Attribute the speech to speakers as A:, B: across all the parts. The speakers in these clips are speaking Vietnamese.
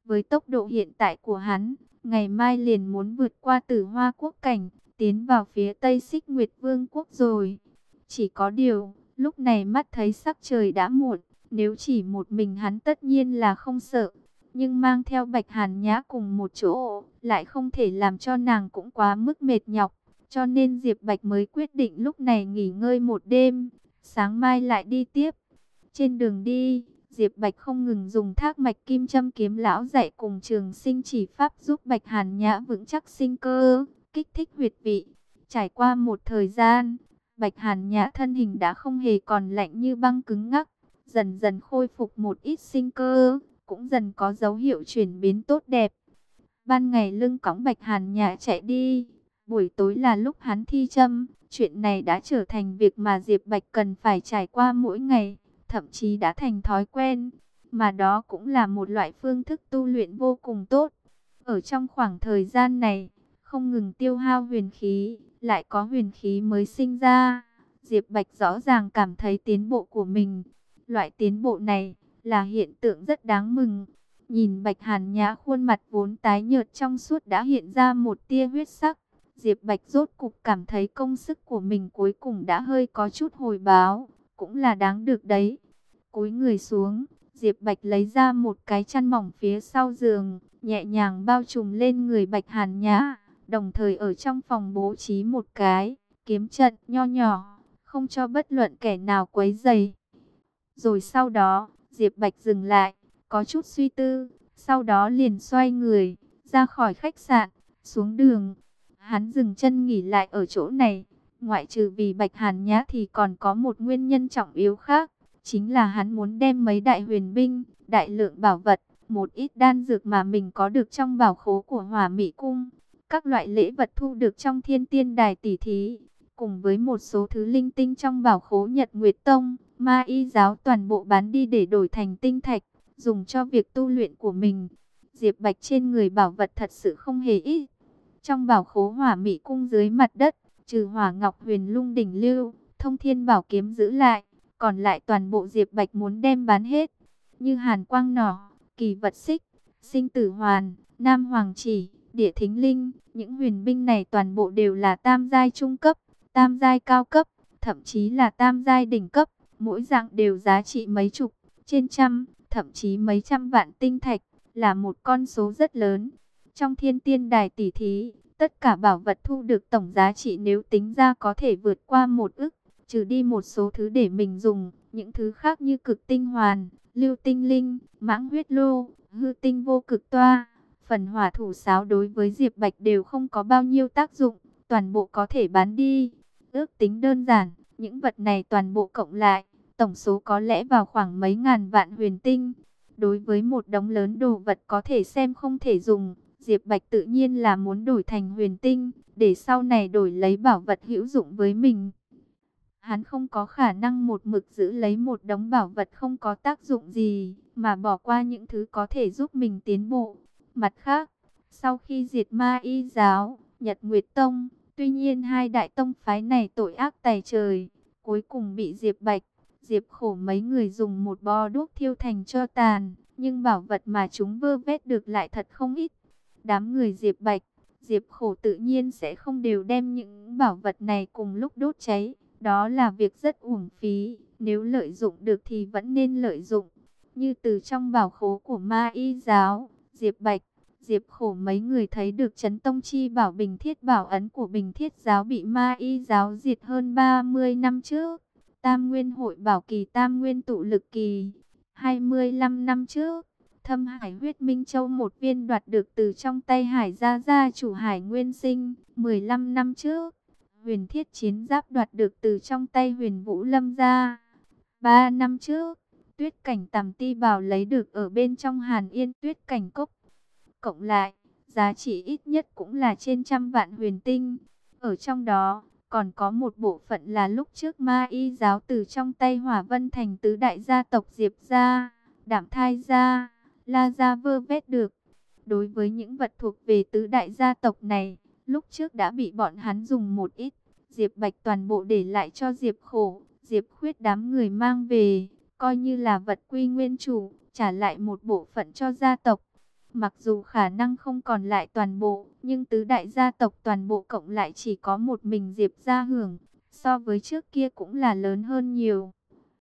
A: Với tốc độ hiện tại của hắn, ngày mai liền muốn vượt qua Tử Hoa quốc cảnh, tiến vào phía Tây Xích Nguyệt Vương quốc rồi. Chỉ có điều, lúc này mắt thấy sắc trời đã muộn, nếu chỉ một mình hắn tất nhiên là không sợ. Nhưng mang theo Bạch Hàn Nhã cùng một chỗ, lại không thể làm cho nàng cũng quá mức mệt nhọc. Cho nên Diệp Bạch mới quyết định lúc này nghỉ ngơi một đêm, sáng mai lại đi tiếp. Trên đường đi, Diệp Bạch không ngừng dùng thác mạch kim châm kiếm lão dạy cùng trường sinh chỉ pháp giúp Bạch Hàn Nhã vững chắc sinh cơ, kích thích huyệt vị. Trải qua một thời gian, Bạch Hàn Nhã thân hình đã không hề còn lạnh như băng cứng ngắc, dần dần khôi phục một ít sinh cơ, cũng dần có dấu hiệu chuyển biến tốt đẹp. Ban ngày lưng cõng Bạch Hàn Nhã chạy đi, buổi tối là lúc hắn thi châm. Chuyện này đã trở thành việc mà Diệp Bạch cần phải trải qua mỗi ngày, thậm chí đã thành thói quen, mà đó cũng là một loại phương thức tu luyện vô cùng tốt. Ở trong khoảng thời gian này, không ngừng tiêu hao huyền khí, lại có huyền khí mới sinh ra. Diệp Bạch rõ ràng cảm thấy tiến bộ của mình. Loại tiến bộ này là hiện tượng rất đáng mừng. Nhìn Bạch Hàn Nhã khuôn mặt vốn tái nhợt trong suốt đã hiện ra một tia huyết sắc. Diệp Bạch rốt cục cảm thấy công sức của mình cuối cùng đã hơi có chút hồi báo, cũng là đáng được đấy. Cúi người xuống, Diệp Bạch lấy ra một cái chăn mỏng phía sau giường, nhẹ nhàng bao trùm lên người Bạch Hàn Nhã, đồng thời ở trong phòng bố trí một cái kiếm trận nho nhỏ, không cho bất luận kẻ nào quấy rầy. Rồi sau đó, Diệp Bạch dừng lại, có chút suy tư, sau đó liền xoay người, ra khỏi khách sạn, xuống đường. Hắn dừng chân nghỉ lại ở chỗ này, ngoại trừ vì Bạch Hàn Nhã thì còn có một nguyên nhân trọng yếu khác, chính là hắn muốn đem mấy đại huyền binh, đại lượng bảo vật, một ít đan dược mà mình có được trong bảo khố của Hỏa Mị Cung, các loại lễ vật thu được trong Thiên Tiên Đài tỷ thí, cùng với một số thứ linh tinh trong bảo khố Nhật Nguyệt Tông, Ma Y giáo toàn bộ bán đi để đổi thành tinh thạch, dùng cho việc tu luyện của mình. Diệp Bạch trên người bảo vật thật sự không hề ít. Trong bảo khố Hỏa Mị Cung dưới mặt đất, trừ Hỏa Ngọc Huyền Lung đỉnh lưu, Thông Thiên Bảo kiếm giữ lại, còn lại toàn bộ Diệp Bạch muốn đem bán hết. Như Hàn Quang Nỏ, Kỳ Vật Xích, Sinh Tử Hoàn, Nam Hoàng Chỉ, Địa Thính Linh, những huyền binh này toàn bộ đều là tam giai trung cấp, tam giai cao cấp, thậm chí là tam giai đỉnh cấp, mỗi dạng đều giá trị mấy chục, trên trăm, thậm chí mấy trăm vạn tinh thạch, là một con số rất lớn. Trong Thiên Tiên Đài tỷ thí, tất cả bảo vật thu được tổng giá trị nếu tính ra có thể vượt qua 1 ức, trừ đi một số thứ để mình dùng, những thứ khác như Cực Tinh Hoàn, Lưu Tinh Linh, Mãng Huyết Lô, Hư Tinh Vô Cực Toa, phần Hỏa Thủ Sáo đối với Diệp Bạch đều không có bao nhiêu tác dụng, toàn bộ có thể bán đi. Ước tính đơn giản, những vật này toàn bộ cộng lại, tổng số có lẽ vào khoảng mấy ngàn vạn huyền tinh. Đối với một đống lớn đồ vật có thể xem không thể dùng, Diệp Bạch tự nhiên là muốn đổi thành huyền tinh, để sau này đổi lấy bảo vật hữu dụng với mình. Hắn không có khả năng một mực giữ lấy một đống bảo vật không có tác dụng gì, mà bỏ qua những thứ có thể giúp mình tiến bộ. Mặt khác, sau khi diệt Ma Y giáo, Nhật Nguyệt Tông, tuy nhiên hai đại tông phái này tội ác tày trời, cuối cùng bị Diệp Bạch, Diệp Khổ mấy người dùng một bó đuốc thiêu thành tro tàn, nhưng bảo vật mà chúng vơ vét được lại thật không ít. Đám người Diệp Bạch, Diệp Khổ tự nhiên sẽ không đều đem những bảo vật này cùng lúc đốt cháy. Đó là việc rất uổng phí, nếu lợi dụng được thì vẫn nên lợi dụng. Như từ trong bảo khố của Ma Y giáo, Diệp Bạch, Diệp Khổ mấy người thấy được Chấn Tông Chi bảo Bình Thiết bảo ấn của Bình Thiết giáo bị Ma Y giáo diệt hơn 30 năm trước. Tam Nguyên Hội bảo kỳ Tam Nguyên tụ lực kỳ, 25 năm trước. Thâm Hải huyết Minh Châu một viên đoạt được từ trong tay Hải gia gia chủ Hải Nguyên Sinh, 15 năm trước. Huyền thiết chiến giáp đoạt được từ trong tay Huyền Vũ Lâm gia, 3 năm trước. Tuyết cảnh tằm ti bảo lấy được ở bên trong Hàn Yên tuyết cảnh cốc. Cộng lại, giá trị ít nhất cũng là trên trăm vạn huyền tinh. Ở trong đó, còn có một bộ phận là lúc trước Ma Y giáo từ trong tay Hỏa Vân Thành tứ đại gia tộc Diệp gia, Đảm Thai gia, La gia vơ vét được. Đối với những vật thuộc về tứ đại gia tộc này, lúc trước đã bị bọn hắn dùng một ít, Diệp Bạch toàn bộ để lại cho Diệp Khổ, Diệp Khuyết đám người mang về, coi như là vật quy nguyên chủ, trả lại một bộ phận cho gia tộc. Mặc dù khả năng không còn lại toàn bộ, nhưng tứ đại gia tộc toàn bộ cộng lại chỉ có một mình Diệp gia hưởng, so với trước kia cũng là lớn hơn nhiều.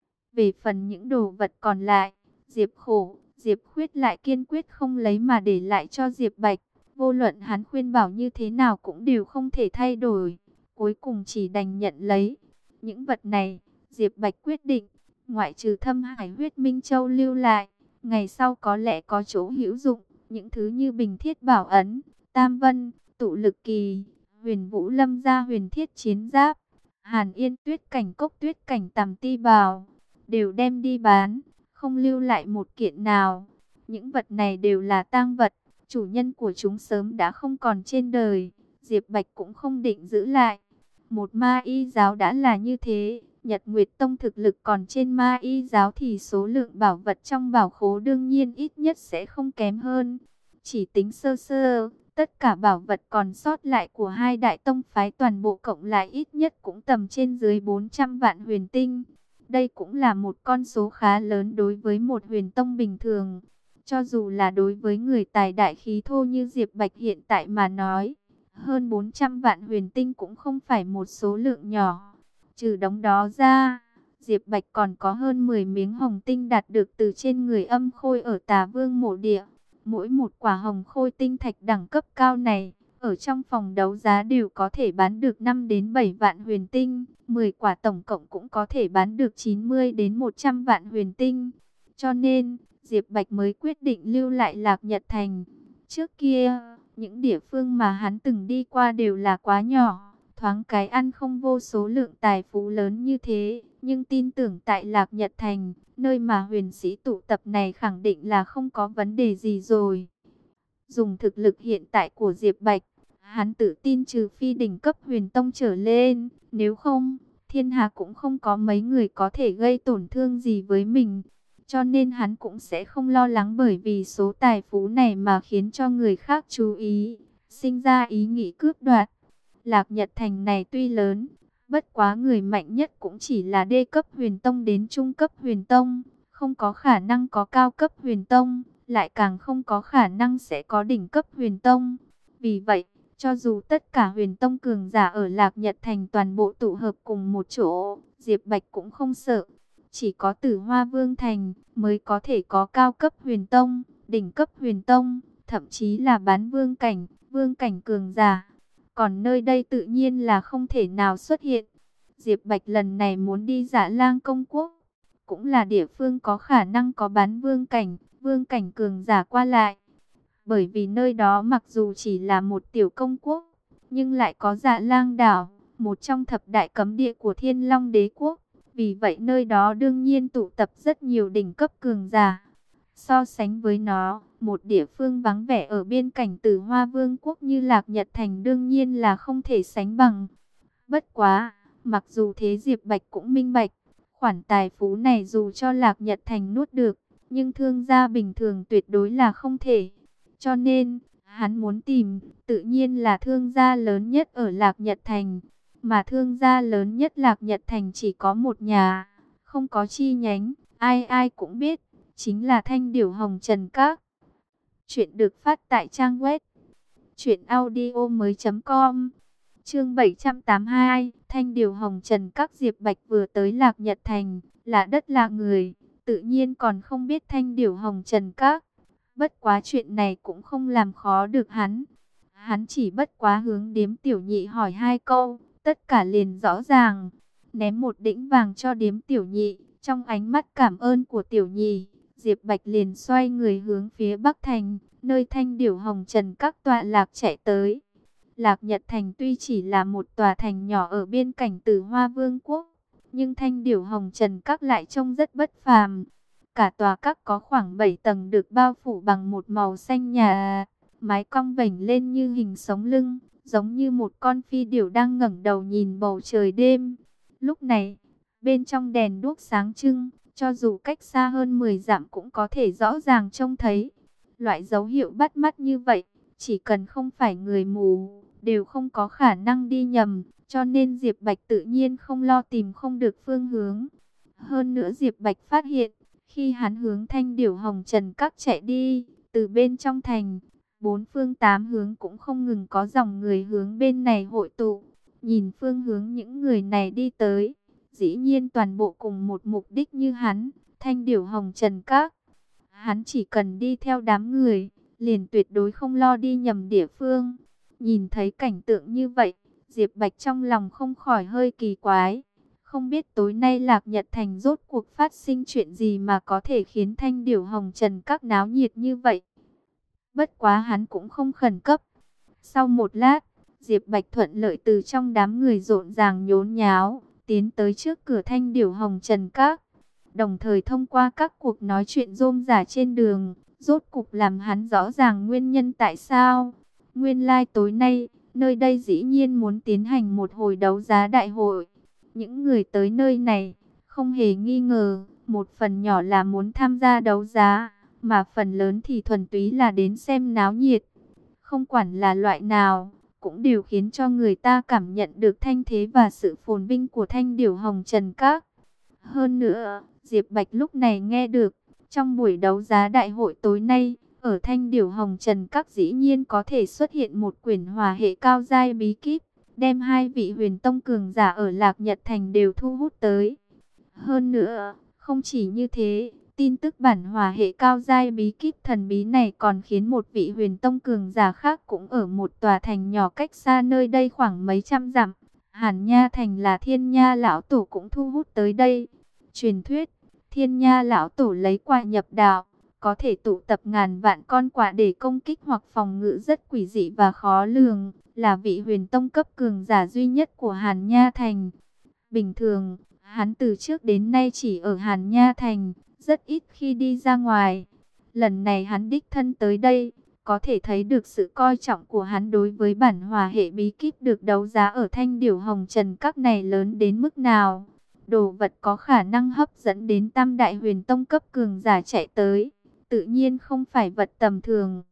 A: Về phần những đồ vật còn lại, Diệp Khổ, Diệp Khuyết lại kiên quyết không lấy mà để lại cho Diệp Bạch. Vô luận hắn khuyên bảo như thế nào cũng đều không thể thay đổi, cuối cùng chỉ đành nhận lấy. Những vật này, Diệp Bạch quyết định, ngoại trừ Thâm Hải Huyết Minh Châu lưu lại, ngày sau có lẽ có chỗ hữu dụng. Những thứ như Bình Thiết Bảo Ấn, Tam Vân, Tụ Lực Kỳ, Huyền Vũ Lâm gia huyền thiết chiến giáp, Hàn Yên Tuyết Cảnh Cốc Tuyết Cảnh Tằm Ti Bào, đều đem đi bán, không lưu lại một kiện nào. Những vật này đều là tang vật, chủ nhân của chúng sớm đã không còn trên đời, Diệp Bạch cũng không định giữ lại. Một ma y giáo đã là như thế, Nhật Nguyệt Tông thực lực còn trên ma y giáo thì số lượng bảo vật trong bảo khố đương nhiên ít nhất sẽ không kém hơn. Chỉ tính sơ sơ, tất cả bảo vật còn sót lại của hai đại tông phái toàn bộ cộng lại ít nhất cũng tầm trên dưới 400 vạn huyền tinh. Đây cũng là một con số khá lớn đối với một huyền tông bình thường. Cho dù là đối với người tài đại khí thô như Diệp Bạch hiện tại mà nói, hơn 400 vạn huyền tinh cũng không phải một số lượng nhỏ. Trừ đống đó ra, Diệp Bạch còn có hơn 10 miếng hồng tinh đạt được từ trên người Âm Khôi ở Tà Vương mộ địa. Mỗi một quả hồng khôi tinh thạch đẳng cấp cao này, ở trong phòng đấu giá đều có thể bán được 5 đến 7 vạn huyền tinh. 10 quả tổng cộng cũng có thể bán được 90 đến 100 vạn huyền tinh. Cho nên, Diệp Bạch mới quyết định lưu lại Lạc Nhật Thành. Trước kia, những địa phương mà hắn từng đi qua đều là quá nhỏ, thoáng cái ăn không vô số lượng tài phú lớn như thế. Nhưng tin tưởng tại Lạc Nhật Thành, nơi mà huyền sĩ tụ tập này khẳng định là không có vấn đề gì rồi. Dùng thực lực hiện tại của Diệp Bạch, hắn tự tin trừ phi đỉnh cấp huyền tông trở lên, nếu không, thiên hạ cũng không có mấy người có thể gây tổn thương gì với mình. Cho nên hắn cũng sẽ không lo lắng bởi vì số tài phú này mà khiến cho người khác chú ý, sinh ra ý nghĩ cướp đoạt. Lạc Nhật Thành này tuy lớn, bất quá người mạnh nhất cũng chỉ là đê cấp huyền tông đến trung cấp huyền tông, không có khả năng có cao cấp huyền tông, lại càng không có khả năng sẽ có đỉnh cấp huyền tông. Vì vậy, cho dù tất cả huyền tông cường giả ở Lạc Nhật Thành toàn bộ tụ hợp cùng một chỗ, Diệp Bạch cũng không sợ. Chỉ có Tử Hoa Vương Thành mới có thể có cao cấp huyền tông, đỉnh cấp huyền tông, thậm chí là bán vương cảnh cường giả. Còn nơi đây tự nhiên là không thể nào xuất hiện. Diệp Bạch lần này muốn đi Dạ Lang Công Quốc, cũng là địa phương có khả năng có bán vương cảnh cường giả qua lại. Bởi vì nơi đó mặc dù chỉ là một tiểu công quốc, nhưng lại có Dạ Lang đảo, một trong thập đại cấm địa của Thiên Long Đế quốc. Vì vậy nơi đó đương nhiên tụ tập rất nhiều đỉnh cấp cường giả. So sánh với nó, một địa phương vắng vẻ ở biên cảnh Tử Hoa Vương quốc như Lạc Nhật Thành đương nhiên là không thể sánh bằng. Bất quá, mặc dù thế Diệp Bạch cũng minh bạch, khoản tài phú này dù cho Lạc Nhật Thành nuốt được, nhưng thương gia bình thường tuyệt đối là không thể. Cho nên, hắn muốn tìm, tự nhiên là thương gia lớn nhất ở Lạc Nhật Thành. Mà thương gia lớn nhất Lạc Nhật Thành chỉ có một nhà, không có chi nhánh, ai ai cũng biết, chính là Thanh Điểu Hồng Trần Các. Chuyện được phát tại trang web truyệnaudiomoi.com. Chương 782, Thanh Điểu Hồng Trần Các. Diệp Bạch vừa tới Lạc Nhật Thành, là đất lạ người, tự nhiên còn không biết Thanh Điểu Hồng Trần Các. Bất quá chuyện này cũng không làm khó được hắn. Hắn chỉ bất quá hướng Điếm Tiểu Nhị hỏi 2 câu, tất cả liền rõ ràng. Ném một đĩnh vàng cho Điếm Tiểu Nhị, trong ánh mắt cảm ơn của Tiểu Nhị, Diệp Bạch liền xoay người hướng phía Bắc Thành, nơi Thanh Điểu Hồng Trần Các tọa lạc chạy tới. Lạc Nhật Thành tuy chỉ là một tòa thành nhỏ ở biên cảnh Tử Hoa Vương quốc, nhưng Thanh Điểu Hồng Trần Các lại trông rất bất phàm. Cả tòa các có khoảng 7 tầng được bao phủ bằng một màu xanh nhà, mái cong vểnh lên như hình sống lưng, giống như một con phi điểu đang ngẩng đầu nhìn bầu trời đêm. Lúc này, bên trong đèn đuốc sáng trưng, cho dù cách xa hơn 10 dặm cũng có thể rõ ràng trông thấy. Loại dấu hiệu bắt mắt như vậy, chỉ cần không phải người mù, đều không có khả năng đi nhầm, cho nên Diệp Bạch tự nhiên không lo tìm không được phương hướng. Hơn nữa Diệp Bạch phát hiện, khi hắn hướng Thanh Điểu Hồng Trần Các chạy đi, Từ bên trong thành, bốn phương tám hướng cũng không ngừng có dòng người hướng bên này hội tụ. Nhìn phương hướng những người này đi tới, dĩ nhiên toàn bộ cùng một mục đích như hắn, Thanh Điểu Hồng Trần Các. Hắn chỉ cần đi theo đám người, liền tuyệt đối không lo đi nhầm địa phương. Nhìn thấy cảnh tượng như vậy, Diệp Bạch trong lòng không khỏi hơi kỳ quái. Không biết tối nay Lạc Nhật Thành rốt cuộc phát sinh chuyện gì mà có thể khiến Thanh Điểu Hồng Trần Các náo nhiệt như vậy. Bất quá hắn cũng không khẩn cấp. Sau một lát, Diệp Bạch thuận lợi từ trong đám người rộn ràng nhốn nháo, tiến tới trước cửa Thanh Điểu Hồng Trần Các. Đồng thời thông qua các cuộc nói chuyện rôm rả trên đường, rốt cục làm hắn rõ ràng nguyên nhân tại sao. Nguyên lai tối nay, nơi đây dĩ nhiên muốn tiến hành một hồi đấu giá đại hội. Những người tới nơi này, không hề nghi ngờ, một phần nhỏ là muốn tham gia đấu giá, mà phần lớn thì thuần túy là đến xem náo nhiệt. Không quản là loại nào, cũng đều khiến cho người ta cảm nhận được thanh thế và sự phồn vinh của Thanh Điểu Hồng Trần Các. Hơn nữa, Diệp Bạch lúc này nghe được, trong buổi đấu giá đại hội tối nay, ở Thanh Điểu Hồng Trần Các dĩ nhiên có thể xuất hiện một quyển hỏa hệ cao giai bí kíp, đem hai vị huyền tông cường giả ở Lạc Nhật Thành đều thu hút tới. Hơn nữa, không chỉ như thế, tin tức bản hỏa hệ cao giai bí kíp thần bí này còn khiến một vị huyền tông cường giả khác cũng ở một tòa thành nhỏ cách xa nơi đây khoảng mấy trăm dặm. Hàn Nha Thành là Thiên Nha lão tổ cũng thu hút tới đây. Truyền thuyết, Thiên Nha lão tổ lấy quả nhập đạo, có thể tụ tập ngàn vạn con quả để công kích hoặc phòng ngự rất quỷ dị và khó lường, là vị huyền tông cấp cường giả duy nhất của Hàn Nha Thành. Bình thường, hắn từ trước đến nay chỉ ở Hàn Nha Thành, rất ít khi đi ra ngoài. Lần này hắn đích thân tới đây, có thể thấy được sự coi trọng của hắn đối với bản hỏa hệ bí kíp được đấu giá ở Thanh Điểu Hồng Trần Các này lớn đến mức nào. Đồ vật có khả năng hấp dẫn đến tam đại huyền tông cấp cường giả chạy tới, tự nhiên không phải vật tầm thường.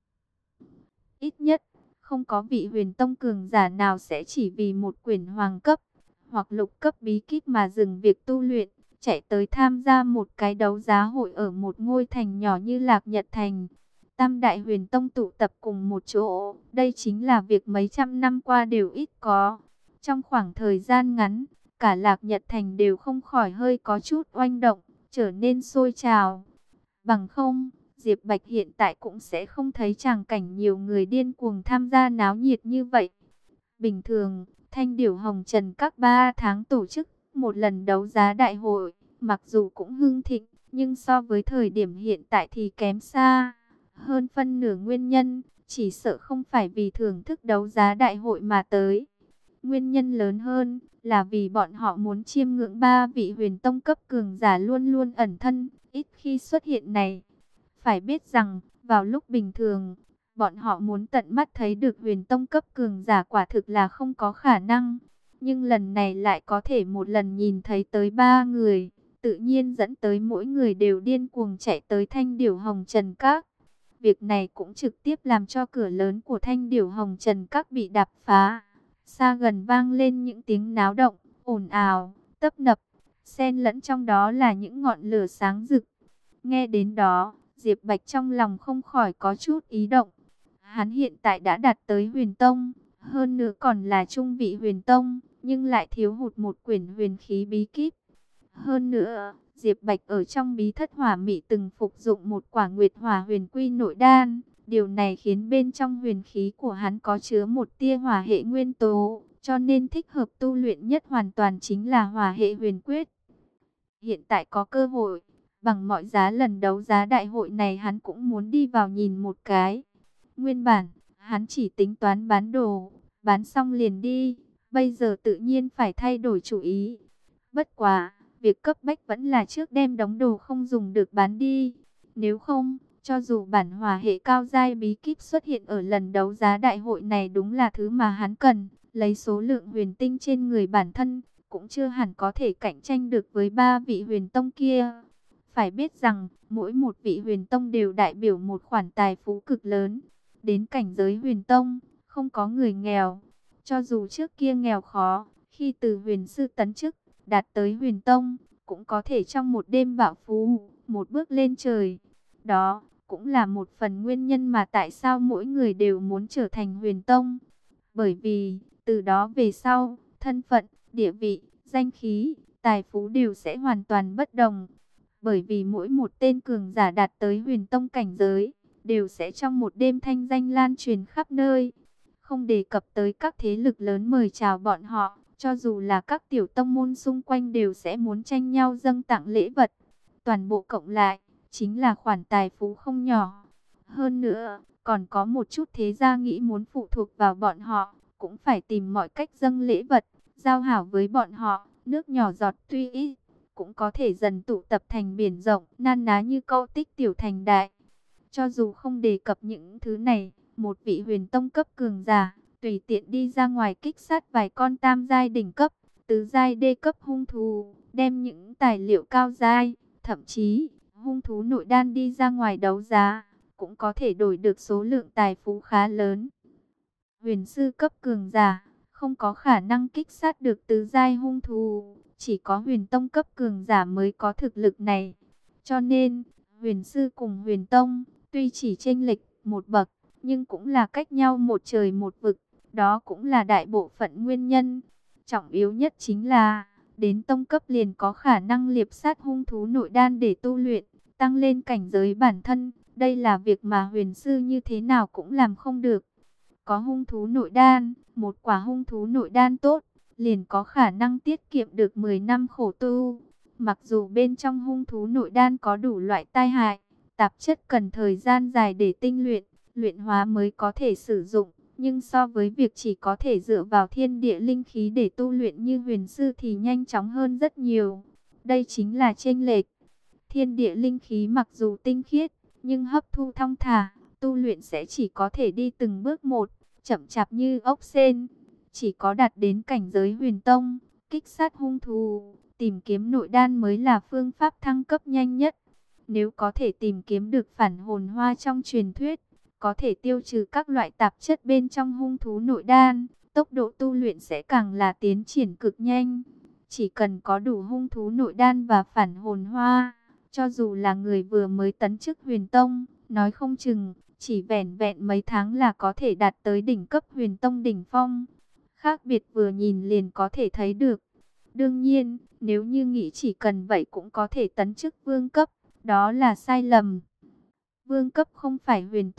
A: Ít nhất, không có vị huyền tông cường giả nào sẽ chỉ vì một quyển hoàng cấp hoặc lục cấp bí kíp mà dừng việc tu luyện, chạy tới tham gia một cái đấu giá hội ở một ngôi thành nhỏ như Lạc Nhật Thành. Tam đại huyền tông tụ tập cùng một chỗ, đây chính là việc mấy trăm năm qua đều ít có. Trong khoảng thời gian ngắn, cả Lạc Nhật Thành đều không khỏi hơi có chút oanh động, trở nên sôi trào. Bằng không, Diệp Bạch hiện tại cũng sẽ không thấy tràng cảnh nhiều người điên cuồng tham gia náo nhiệt như vậy. Bình thường, Thanh Điểu Hồng Trần các 3 tháng tổ chức một lần đấu giá đại hội, mặc dù cũng hưng thịnh, nhưng so với thời điểm hiện tại thì kém xa. Hơn phân nửa nguyên nhân, chỉ sợ không phải vì thưởng thức đấu giá đại hội mà tới. Nguyên nhân lớn hơn là vì bọn họ muốn chiêm ngưỡng 3 vị huyền tông cấp cường giả luôn luôn ẩn thân, ít khi xuất hiện này. Phải biết rằng, vào lúc bình thường, bọn họ muốn tận mắt thấy được huyền tông cấp cường giả quả thực là không có khả năng. Nhưng lần này lại có thể một lần nhìn thấy tới 3 người, tự nhiên dẫn tới mỗi người đều điên cuồng chạy tới Thanh Điểu Hồng Trần Các. Việc này cũng trực tiếp làm cho cửa lớn của Thanh Điểu Hồng Trần Các bị đạp phá. Xa gần vang lên những tiếng náo động, ồn ào, tấp nập, xen lẫn trong đó là những ngọn lửa sáng rực. Nghe đến đó, Diệp Bạch trong lòng không khỏi có chút ý động. Hắn hiện tại đã đạt tới huyền tông, hơn nữa còn là trung vị huyền tông, nhưng lại thiếu hụt một quyển huyền khí bí kíp. Hơn nữa, Diệp Bạch ở trong bí thất hỏa mị từng phục dụng một quả nguyệt hỏa huyền quy nội đan. Điều này khiến bên trong huyền khí của hắn có chứa một tia hỏa hệ nguyên tố, cho nên thích hợp tu luyện nhất hoàn toàn chính là hỏa hệ huyền quyết. Hiện tại có cơ hội, bằng mọi giá lần đấu giá đại hội này hắn cũng muốn đi vào nhìn một cái. Nguyên bản, hắn chỉ tính toán bán đồ, bán xong liền đi, bây giờ tự nhiên phải thay đổi chủ ý. Bất quá, việc cấp bách vẫn là trước đem đống đồ không dùng được bán đi. Nếu không, cho dù bản hỏa hệ cao giai bí kíp xuất hiện ở lần đấu giá đại hội này đúng là thứ mà hắn cần, lấy số lượng huyền tinh trên người bản thân, cũng chưa hẳn có thể cạnh tranh được với 3 vị huyền tông kia. Phải biết rằng, mỗi một vị huyền tông đều đại biểu một khoản tài phú cực lớn. Đến cảnh giới huyền tông, không có người nghèo. Cho dù trước kia nghèo khó, khi từ huyền sư tấn chức, đạt tới huyền tông, cũng có thể trong một đêm bạo phú, một bước lên trời. Đó, cũng là một phần nguyên nhân mà tại sao mỗi người đều muốn trở thành huyền tông. Bởi vì, từ đó về sau, thân phận, địa vị, danh khí, tài phú đều sẽ hoàn toàn bất đồng. Bởi vì mỗi một tên cường giả đạt tới huyền tông cảnh giới, đều sẽ trong một đêm thanh danh lan truyền khắp nơi. Không đề cập tới các thế lực lớn mời chào bọn họ, cho dù là các tiểu tông môn xung quanh đều sẽ muốn tranh nhau dâng tặng lễ vật. Toàn bộ cộng lại, chính là khoản tài phú không nhỏ. Hơn nữa, còn có một chút thế gia nghĩ muốn phụ thuộc vào bọn họ, cũng phải tìm mọi cách dâng lễ vật, giao hảo với bọn họ. Nước nhỏ giọt tuy ít, cũng có thể dần tụ tập thành biển rộng, nan ná như câu tích tiểu thành đại. Cho dù không đề cập những thứ này, một vị huyền tông cấp cường giả, tùy tiện đi ra ngoài kích sát vài con tam giai đỉnh cấp, tứ giai đê cấp hung thú, đem những tài liệu cao giai, thậm chí hung thú nội đan đi ra ngoài đấu giá, cũng có thể đổi được số lượng tài phú khá lớn. Huyền sư cấp cường giả, không có khả năng kích sát được tứ giai hung thú, chỉ có huyền tông cấp cường giả mới có thực lực này. Cho nên, huyền sư cùng huyền tông, tuy chỉ chênh lệch một bậc, nhưng cũng là cách nhau một trời một vực. Đó cũng là đại bộ phận nguyên nhân. Trọng yếu nhất chính là, đến tông cấp liền có khả năng liệp sát hung thú nội đan để tu luyện, tăng lên cảnh giới bản thân. Đây là việc mà huyền sư như thế nào cũng làm không được. Có hung thú nội đan, một quả hung thú nội đan tốt, liền có khả năng tiết kiệm được 10 năm khổ tu. Mặc dù bên trong hung thú nội đan có đủ loại tai hại, tạp chất cần thời gian dài để tinh luyện, luyện hóa mới có thể sử dụng. Nhưng so với việc chỉ có thể dựa vào thiên địa linh khí để tu luyện như huyền sư thì nhanh chóng hơn rất nhiều. Đây chính là chênh lệch. Thiên địa linh khí mặc dù tinh khiết, nhưng hấp thu thong thả, tu luyện sẽ chỉ có thể đi từng bước một, chậm chạp như ốc sên. Chỉ có đạt đến cảnh giới huyền tông, kích sát hung thú, tìm kiếm nội đan mới là phương pháp thăng cấp nhanh nhất. Nếu có thể tìm kiếm được phản hồn hoa trong truyền thuyết, có thể tiêu trừ các loại tạp chất bên trong hung thú nội đan, tốc độ tu luyện sẽ càng là tiến triển cực nhanh. Chỉ cần có đủ hung thú nội đan và phản hồn hoa, cho dù là người vừa mới tấn chức huyền tông, nói không chừng, chỉ vẻn vẹn mấy tháng là có thể đạt tới đỉnh cấp huyền tông đỉnh phong. Khác biệt vừa nhìn liền có thể thấy được. Đương nhiên, nếu như nghĩ chỉ cần vậy cũng có thể tấn chức vương cấp, đó là sai lầm. Vương cấp không phải huyền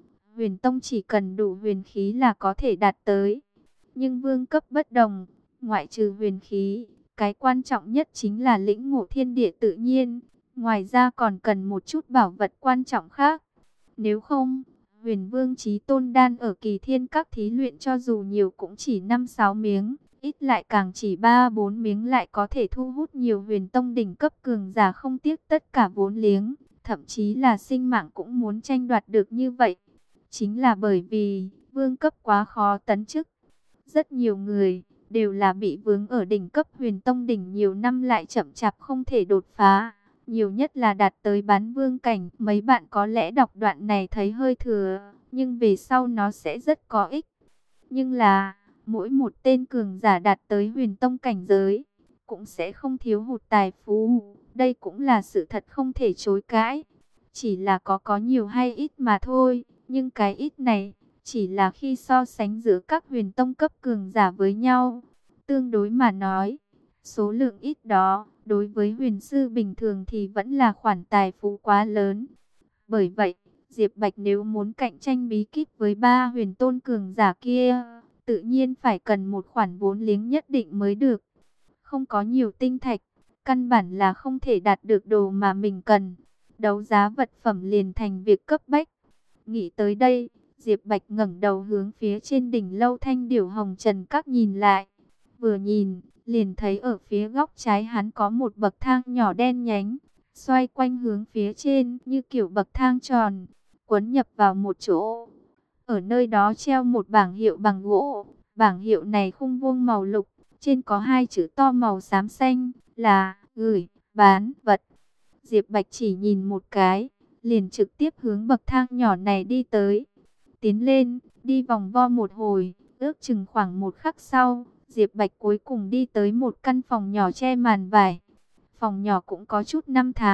A: tông chỉ cần đủ huyền khí là có thể đạt tới. Nhưng vương cấp bất đồng, ngoại trừ huyền khí, cái quan trọng nhất chính là lĩnh ngộ thiên địa tự nhiên. Ngoài ra còn cần một chút bảo vật quan trọng khác. Nếu không, huyền vương chí tôn đan ở Kỳ Thiên Các thí luyện cho dù nhiều cũng chỉ 5-6 miếng, ít lại càng chỉ 3-4 miếng lại có thể thu hút nhiều huyền tông đỉnh cấp cường giả không tiếc tất cả vốn liếng, thậm chí là sinh mạng cũng muốn tranh đoạt được như vậy. Chính là bởi vì vương cấp quá khó tấn chức. Rất nhiều người đều là bị vướng ở đỉnh cấp huyền tông đỉnh nhiều năm lại chậm chạp không thể đột phá. Nhiều nhất là đạt tới bán vương cảnh. Mấy bạn có lẽ đọc đoạn này thấy hơi thừa, nhưng về sau nó sẽ rất có ích. Nhưng là, mỗi một tên cường giả đạt tới huyền tông cảnh giới, cũng sẽ không thiếu hụt tài phú. Đây cũng là sự thật không thể chối cãi. Chỉ là có nhiều hay ít mà thôi. Nhưng cái ít này, chỉ là khi so sánh giữa các huyền tông cấp cường giả với nhau. Tương đối mà nói, số lượng ít đó, đối với huyền sư bình thường thì vẫn là khoản tài phú quá lớn. Bởi vậy, Diệp Bạch nếu muốn cạnh tranh bí kíp với 3 huyền tôn cường giả kia, tự nhiên phải cần một khoản vốn liếng nhất định mới được. Không có nhiều tinh thạch, căn bản là không thể đạt được đồ mà mình cần. Đấu giá vật phẩm liền thành việc cấp bách. Nghĩ tới đây, Diệp Bạch ngẩng đầu hướng phía trên đỉnh lâu Thanh Điểu Hồng Trần Các nhìn lại. Vừa nhìn, liền thấy ở phía góc trái hắn có một bậc thang nhỏ đen nhánh, xoay quanh hướng phía trên như kiểu bậc thang tròn, quấn nhập vào một chỗ. Ở nơi đó treo một bảng hiệu bằng gỗ, bảng hiệu này khung vuông màu lục, trên có 2 chữ to màu xám xanh là gửi, bán, vật. Diệp Bạch chỉ nhìn một cái, liền trực tiếp hướng bậc thang nhỏ này đi tới. Tiến lên, đi vòng vo một hồi, ước chừng khoảng 1 khắc sau, Diệp Bạch cuối cùng đi tới một căn phòng nhỏ che màn vải. Phòng nhỏ cũng có chút năm tháng,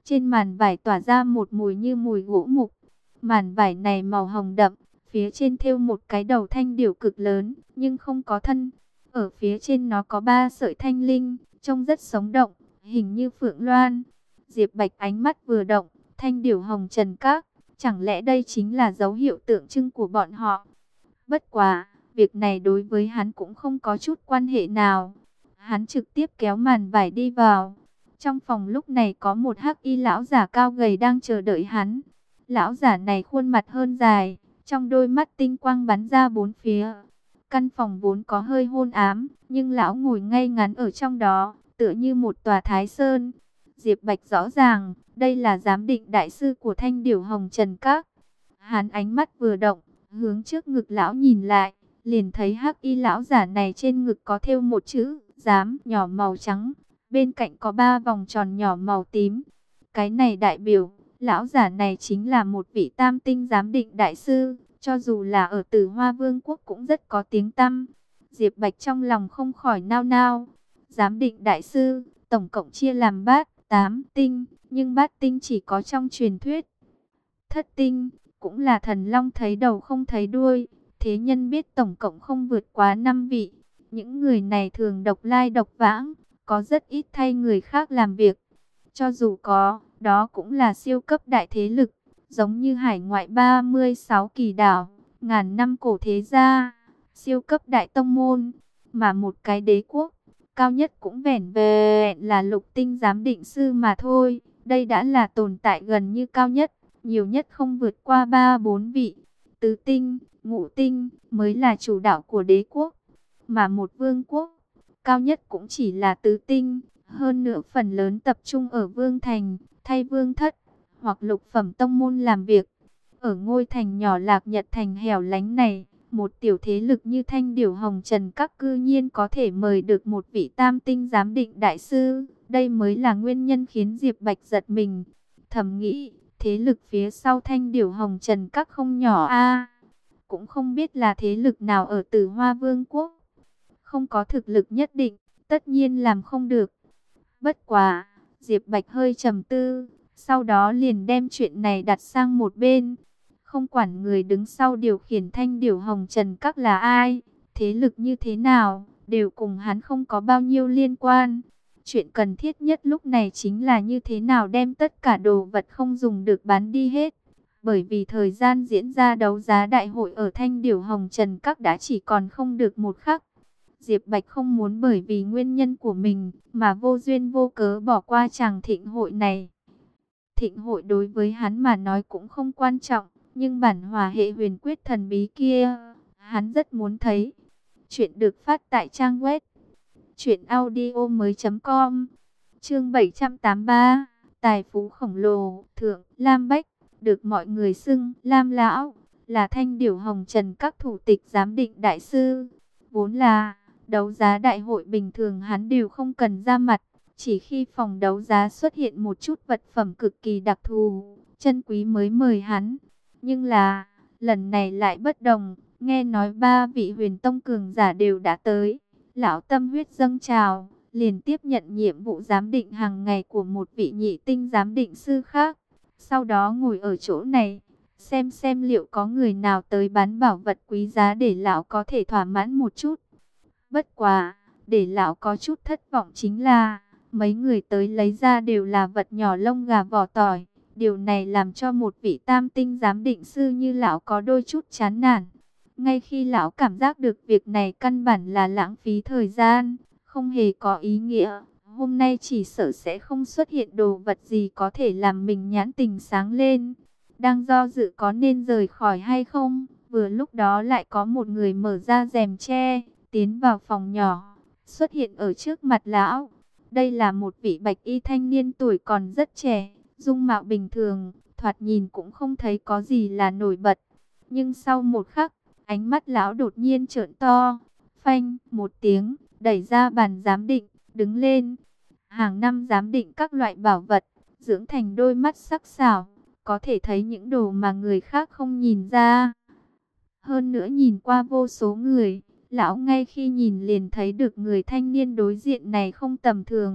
A: Trên màn vải tỏa ra một mùi như mùi gỗ mục. Màn vải này màu hồng đậm, phía trên thêu một cái đầu thanh điểu cực lớn, nhưng không có thân. Ở phía trên nó có 3 sợi thanh linh, trông rất sống động, hình như phượng loan. Diệp Bạch ánh mắt vừa động, thanh điểu hồng trần các, chẳng lẽ đây chính là dấu hiệu tượng trưng của bọn họ? Bất quá, việc này đối với hắn cũng không có chút quan hệ nào. Hắn trực tiếp kéo màn vải đi vào. Trong phòng lúc này có một hắc y lão giả cao gầy đang chờ đợi hắn. Lão giả này khuôn mặt hơn dài, trong đôi mắt tinh quang bắn ra bốn phía. Căn phòng vốn có hơi hôn ám, nhưng lão ngồi ngay ngắn ở trong đó, tựa như một tòa thái sơn. Diệp Bạch rõ ràng, đây là giám định đại sư của Thanh Điểu Hồng Trần Các. Hắn ánh mắt vừa động, hướng trước ngực lão nhìn lại, liền thấy hắc y lão giả này trên ngực có thêu một chữ giám nhỏ màu trắng, bên cạnh có 3 vòng tròn nhỏ màu tím. Cái này đại biểu, lão giả này chính là một vị tam tinh giám định đại sư, cho dù là ở Tử Hoa Vương quốc cũng rất có tiếng tăm. Diệp Bạch trong lòng không khỏi nao nao. Giám định đại sư, tổng cộng chia làm 8 tinh, nhưng bát tinh chỉ có trong truyền thuyết. Thất tinh, cũng là thần long thấy đầu không thấy đuôi, thế nhân biết tổng cộng không vượt quá 5 vị. Những người này thường độc lai độc vãng, có rất ít thay người khác làm việc. Cho dù có, đó cũng là siêu cấp đại thế lực, giống như hải ngoại 36 kỳ đảo, ngàn năm cổ thế gia, siêu cấp đại tông môn, mà một cái đế quốc, cao nhất cũng vẻn vẹn là lục tinh giám định sư mà thôi. Đây đã là tồn tại gần như cao nhất, nhiều nhất không vượt qua 3-4 vị. Tứ tinh, ngũ tinh mới là chủ đạo của đế quốc, mà một vương quốc, cao nhất cũng chỉ là tứ tinh. Hơn nữa phần lớn tập trung ở Vương Thành, thay Vương Thất, hoặc lục phẩm tông môn làm việc. Ở ngôi thành nhỏ Lạc Nhật Thành hẻo lánh này, một tiểu thế lực như Thanh Điểu Hồng Trần Các cư nhiên có thể mời được một vị tam tinh giám định đại sư. Đây mới là nguyên nhân khiến Diệp Bạch giật mình. Thầm nghĩ, thế lực phía sau Thanh Điểu Hồng Trần Các không nhỏ a. Cũng không biết là thế lực nào ở Tử Hoa Vương quốc. Không có thực lực nhất định, tất nhiên làm không được. Bất quá, Diệp Bạch hơi trầm tư, sau đó liền đem chuyện này đặt sang một bên. Không quản người đứng sau điều khiển Thanh Điểu Hồng Trần Các là ai, thế lực như thế nào, đều cùng hắn không có bao nhiêu liên quan. Chuyện cần thiết nhất lúc này chính là như thế nào đem tất cả đồ vật không dùng được bán đi hết. Bởi vì thời gian diễn ra đấu giá đại hội ở Thanh Điểu Hồng Trần Các đã chỉ còn không được một khắc. Diệp Bạch không muốn bởi vì nguyên nhân của mình mà vô duyên vô cớ bỏ qua chàng thịnh hội này. Thịnh hội đối với hắn mà nói cũng không quan trọng, nhưng bản hòa hệ huyền quyết thần bí kia, hắn rất muốn thấy. Chuyện được phát tại trang web truyệnaudiomoi.com. Chương 783, tài phú khổng lồ, thượng Lam Bách, được mọi người xưng Lam lão, là Thanh Điểu Hồng Trần Các thủ tịch giám định đại sư. Vốn là đấu giá đại hội bình thường hắn đều không cần ra mặt, chỉ khi phòng đấu giá xuất hiện một chút vật phẩm cực kỳ đặc thù, chân quý mới mời hắn. Nhưng là, lần này lại bất đồng, nghe nói 3 vị huyền tông cường giả đều đã tới. Lão tâm huyết dâng trào, liền tiếp nhận nhiệm vụ giám định hàng ngày của một vị nhị tinh giám định sư khác. Sau đó ngồi ở chỗ này, xem liệu có người nào tới bán bảo vật quý giá để lão có thể thỏa mãn một chút. Bất quá, để lão có chút thất vọng chính là, mấy người tới lấy ra đều là vật nhỏ lông gà vỏ tỏi. Điều này làm cho một vị tam tinh giám định sư như lão có đôi chút chán nản. Ngay khi lão cảm giác được việc này căn bản là lãng phí thời gian, không hề có ý nghĩa, hôm nay chỉ sợ sẽ không xuất hiện đồ vật gì có thể làm mình nhãn tình sáng lên. Đang do dự có nên rời khỏi hay không, vừa lúc đó lại có một người mở ra rèm tre, tiến vào phòng nhỏ, xuất hiện ở trước mặt lão. Đây là một vị bạch y thanh niên tuổi còn rất trẻ, dung mạo bình thường, thoạt nhìn cũng không thấy có gì là nổi bật. Nhưng sau một khắc, ánh mắt lão đột nhiên trợn to, phanh một tiếng, đẩy ra bàn giám định, đứng lên. Hàng năm giám định các loại bảo vật, dưỡng thành đôi mắt sắc sảo, có thể thấy những đồ mà người khác không nhìn ra. Hơn nữa nhìn qua vô số người, lão ngay khi nhìn liền thấy được người thanh niên đối diện này không tầm thường.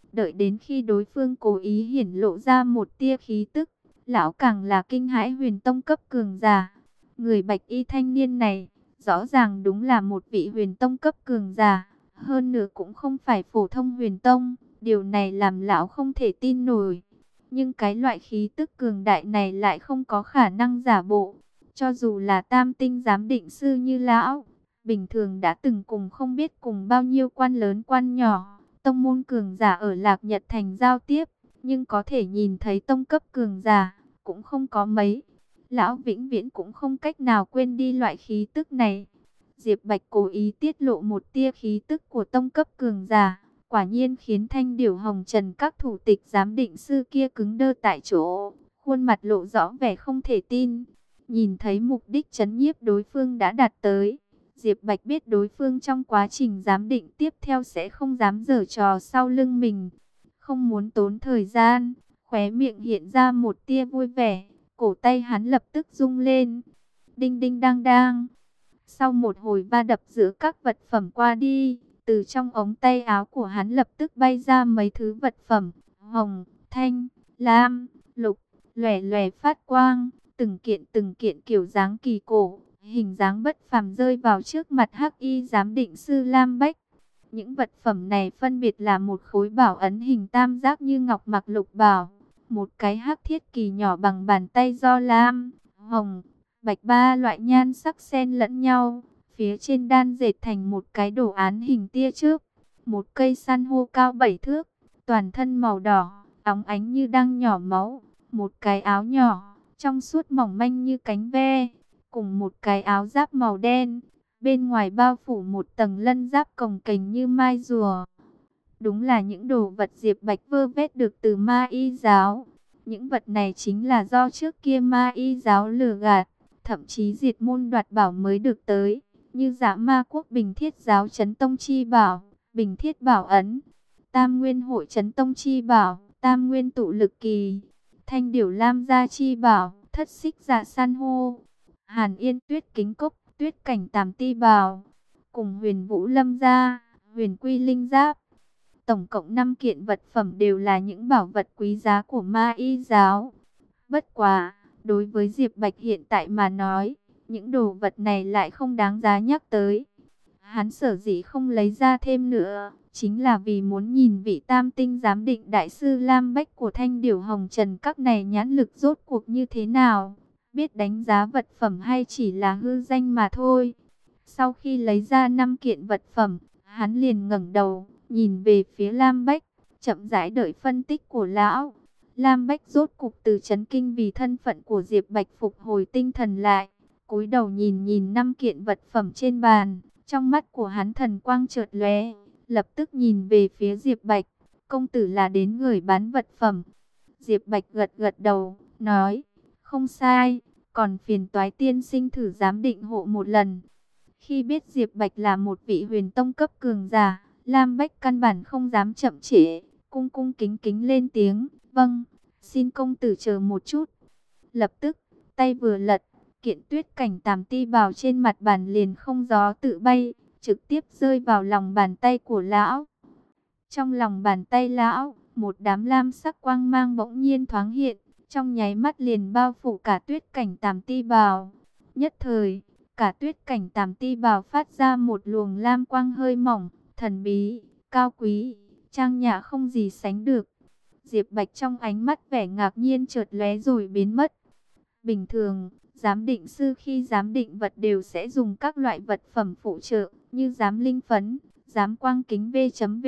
A: Đợi đến khi đối phương cố ý hiển lộ ra một tia khí tức, lão càng là kinh hãi huyền tông cấp cường giả. Người bạch y thanh niên này, rõ ràng đúng là một vị huyền tông cấp cường giả, hơn nữa cũng không phải phổ thông huyền tông, điều này làm lão không thể tin nổi. Nhưng cái loại khí tức cường đại này lại không có khả năng giả bộ, cho dù là tam tinh giám định sư như lão, bình thường đã từng cùng không biết cùng bao nhiêu quan lớn quan nhỏ, tông môn cường giả ở Lạc Nhật Thành giao tiếp, nhưng có thể nhìn thấy tông cấp cường giả, cũng không có mấy. Lão vĩnh viễn cũng không cách nào quên đi loại khí tức này. Diệp Bạch cố ý tiết lộ một tia khí tức của tông cấp cường giả, quả nhiên khiến Thanh Điểu Hồng Trần các thủ tịch giám định sư kia cứng đơ tại chỗ, khuôn mặt lộ rõ vẻ không thể tin. Nhìn thấy mục đích trấn nhiếp đối phương đã đạt tới, Diệp Bạch biết đối phương trong quá trình giám định tiếp theo sẽ không dám giở trò sau lưng mình. Không muốn tốn thời gian, khóe miệng hiện ra một tia vui vẻ, cổ tay hắn lập tức rung lên. Đinh đinh đang đang. Sau một hồi va đập giữa các vật phẩm qua đi, từ trong ống tay áo của hắn lập tức bay ra mấy thứ vật phẩm, hồng, thanh, lam, lục, lòe lòe phát quang, từng kiện kiểu dáng kỳ cổ, hình dáng bất phàm rơi vào trước mặt Hắc Y giám định sư Lam Bách. Những vật phẩm này phân biệt là một khối bảo ấn hình tam giác như ngọc mặc lục bảo, một cái hắc thiết kỳ nhỏ bằng bàn tay do lam, hồng, bạch ba loại nhan sắc xen lẫn nhau, phía trên đan dệt thành một cái đồ án hình tia chớp, một cây san hô cao 7 thước, toàn thân màu đỏ, óng ánh như đang nhỏ máu, một cái áo nhỏ, trong suốt mỏng manh như cánh ve, cùng một cái áo giáp màu đen, bên ngoài bao phủ một tầng lân giáp cồng kềnh như mai rùa. Đúng là những đồ vật Diệp Bạch vơ vét được từ Ma Y giáo. Những vật này chính là do trước kia Ma Y giáo lừa gạt, thậm chí diệt môn đoạt bảo mới được tới, như Dạ Ma Quốc Bình Thiết giáo Chấn Tông Chi Bảo, Bình Thiết Bảo Ấn, Tam Nguyên Hội Chấn Tông Chi Bảo, Tam Nguyên Tụ Lực Kỳ, Thanh Điểu Lam Gia Chi Bảo, Thất Xích Dạ San hô, Hàn Yên Tuyết Kính Cốc, Tuyết Cảnh Tam Ti Bảo, cùng Huyền Vũ Lâm Gia, Huyền Quy Linh Giáp. Tổng cộng 5 kiện vật phẩm đều là những bảo vật quý giá của Ma Y giáo. Bất quá, đối với Diệp Bạch hiện tại mà nói, những đồ vật này lại không đáng giá nhắc tới. Hắn sở dĩ không lấy ra thêm nữa, chính là vì muốn nhìn vị tam tinh giám định đại sư Lam Bách của Thanh Điểu Hồng Trần các này nhãn lực rốt cuộc như thế nào, biết đánh giá vật phẩm hay chỉ là hư danh mà thôi. Sau khi lấy ra 5 kiện vật phẩm, hắn liền ngẩng đầu, nhìn về phía Lam Bách, chậm rãi đợi phân tích của lão. Lam Bách rốt cục từ chấn kinh vì thân phận của Diệp Bạch phục hồi tinh thần lại, cúi đầu nhìn nhìn 5 kiện vật phẩm trên bàn, trong mắt của hắn thần quang chợt lóe, lập tức nhìn về phía Diệp Bạch, công tử là đến người bán vật phẩm. Diệp Bạch gật gật đầu, nói, không sai, còn phiền toái tiên sinh thử giám định hộ một lần. Khi biết Diệp Bạch là một vị huyền tông cấp cường giả, Lam Bách căn bản không dám chậm trễ, cung cung kính kính lên tiếng, vâng, xin công tử chờ một chút. Lập tức, tay vừa lật, kiện Tuyết Cảnh Tam Ti Bảo trên mặt bàn liền không gió tự bay, trực tiếp rơi vào lòng bàn tay của lão. Trong lòng bàn tay lão, một đám lam sắc quang mang bỗng nhiên thoáng hiện, trong nháy mắt liền bao phủ cả Tuyết Cảnh Tam Ti Bảo. Nhất thời, cả Tuyết Cảnh Tam Ti Bảo phát ra một luồng lam quang hơi mỏng, thần bí, cao quý, trang nhã không gì sánh được. Diệp Bạch trong ánh mắt vẻ ngạc nhiên chợt lóe rồi biến mất. Bình thường, giám định sư khi giám định vật đều sẽ dùng các loại vật phẩm phụ trợ như giám linh phấn, giám quang kính V.V.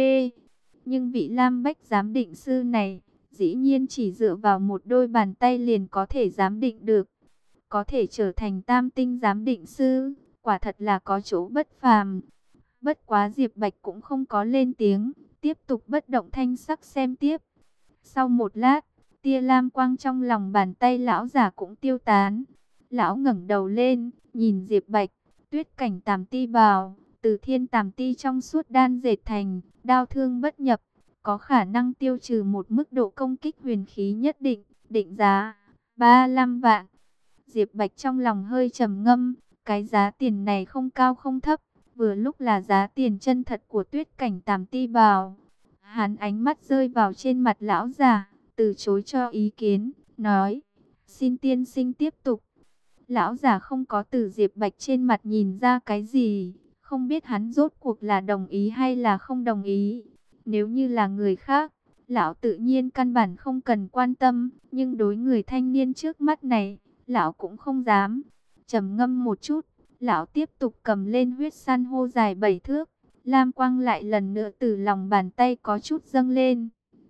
A: Nhưng vị Lam Bách giám định sư này, dĩ nhiên chỉ dựa vào một đôi bàn tay liền có thể giám định được. Có thể trở thành tam tinh giám định sư, quả thật là có chỗ bất phàm. Bất quá Diệp Bạch cũng không có lên tiếng, tiếp tục bất động thanh sắc xem tiếp. Sau một lát, tia lam quang trong lòng bàn tay lão già cũng tiêu tán. Lão ngẩng đầu lên, nhìn Diệp Bạch, Tuyết Cảnh Tam Ti Bảo, từ thiên tam ti trong suốt đan dệt thành, đao thương bất nhập, có khả năng tiêu trừ một mức độ công kích huyền khí nhất định, định giá 35 vạn. Diệp Bạch trong lòng hơi trầm ngâm, cái giá tiền này không cao không thấp, vừa lúc là giá tiền chân thật của Tuyết Cảnh Tam Ti Bảo. Hắn ánh mắt rơi vào trên mặt lão già, từ chối cho ý kiến, nói, xin tiên sinh tiếp tục. Lão già không có từ Diệp Bạch trên mặt nhìn ra cái gì, không biết hắn rốt cuộc là đồng ý hay là không đồng ý. Nếu như là người khác, lão tự nhiên căn bản không cần quan tâm, nhưng đối người thanh niên trước mắt này, lão cũng không dám. Trầm ngâm một chút, lão tiếp tục cầm lên huyết san hô dài 7 thước, lam quang lại lần nữa từ lòng bàn tay có chút dâng lên.